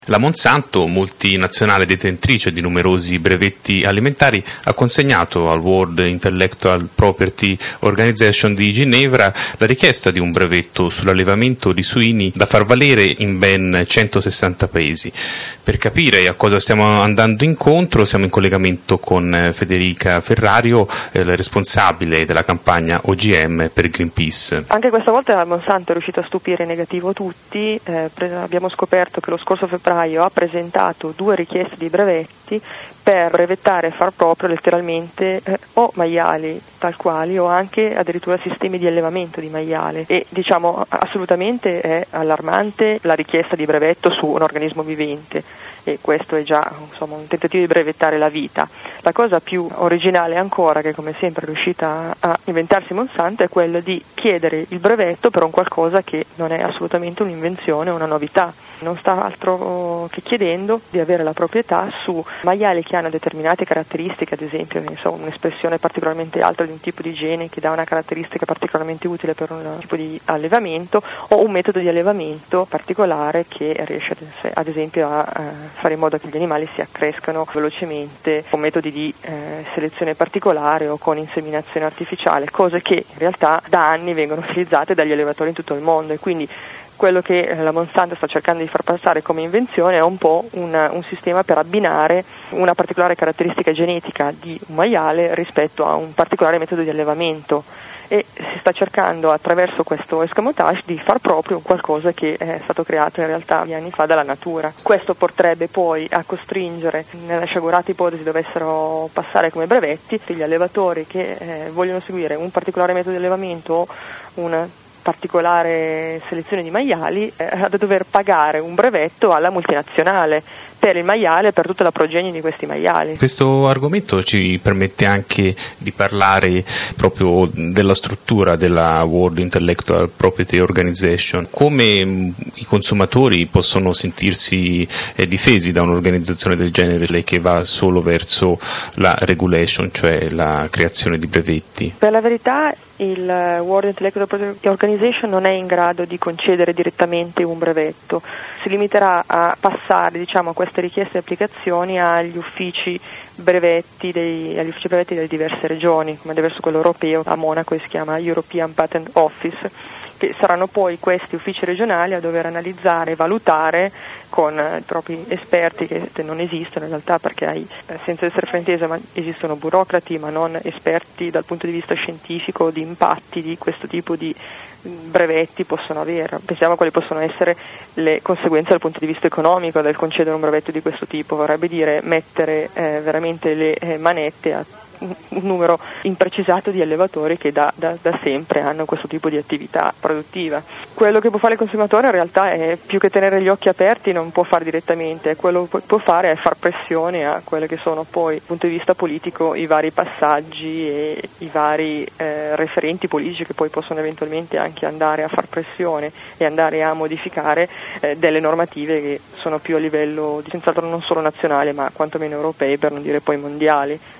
La Monsanto, multinazionale detentrice di numerosi brevetti alimentari, ha consegnato al World Intellectual Property Organization di Ginevra la richiesta di un brevetto sull'allevamento di suini da far valere in ben 160 paesi. Per capire a cosa stiamo andando incontro siamo in collegamento con Federica Ferrario, la responsabile della campagna OGM per Greenpeace. Anche questa volta la Monsanto è riuscita a stupire in negativo tutti. Abbiamo scoperto che lo scorso febbraio ha presentato 2 richieste di brevetti per brevettare e far proprio letteralmente o maiali tal quali o anche addirittura sistemi di allevamento di maiale, e assolutamente è allarmante la richiesta di brevetto su un organismo vivente, e questo è già un tentativo di brevettare la vita. La cosa più originale ancora, che come sempre è riuscita a inventarsi Monsanto, è quella di chiedere il brevetto per un qualcosa che non è assolutamente un'invenzione o una novità. Non sta altro che chiedendo di avere la proprietà su maiali che hanno determinate caratteristiche, ad esempio un'espressione particolarmente alta di un tipo di gene che dà una caratteristica particolarmente utile per un tipo di allevamento, o un metodo di allevamento particolare che riesce ad esempio a fare in modo che gli animali si accrescano velocemente con metodi di selezione particolare o con inseminazione artificiale, cose che in realtà da anni vengono utilizzate dagli allevatori in tutto il mondo. E quindi quello che la Monsanto sta cercando di far passare come invenzione è un po' un sistema per abbinare una particolare caratteristica genetica di un maiale rispetto a un particolare metodo di allevamento, e si sta cercando attraverso questo escamotage di far proprio un qualcosa che è stato creato in realtà anni fa dalla natura. Questo porterebbe poi a costringere, nella sciagurata ipotesi dovessero passare come brevetti, gli allevatori che vogliono seguire un particolare metodo di allevamento o una particolare selezione di maiali a dover pagare un brevetto alla multinazionale per il maiale e per tutta la progenie di questi maiali. Questo argomento ci permette anche di parlare proprio della struttura della World Intellectual Property Organization. Come i consumatori possono sentirsi difesi da un'organizzazione del genere che va solo verso la regulation, cioè la creazione di brevetti? Per la verità il World Intellectual Property Organization non è in grado di concedere direttamente un brevetto, si limiterà a passare queste richieste e applicazioni agli uffici brevetti delle diverse regioni, come deve essere quello europeo. A Monaco si chiama European Patent Office, che saranno poi questi uffici regionali a dover analizzare e valutare con i propri esperti, che non esistono in realtà, perché senza essere fraintesa, ma esistono burocrati ma non esperti dal punto di vista scientifico di impatti di questo tipo di brevetti possono avere. Pensiamo a quali possono essere le conseguenze dal punto di vista economico del concedere un brevetto di questo tipo. Vorrebbe dire mettere veramente le manette a un numero imprecisato di allevatori che da sempre hanno questo tipo di attività produttiva. Quello che può fare il consumatore in realtà è, più che tenere gli occhi aperti, non può fare direttamente, quello che può fare è far pressione a quelle che sono poi dal punto di vista politico i vari passaggi e i vari referenti politici che poi possono eventualmente anche andare a far pressione e andare a modificare delle normative che sono più a livello senz'altro non solo nazionale ma quantomeno europee, per non dire poi mondiali.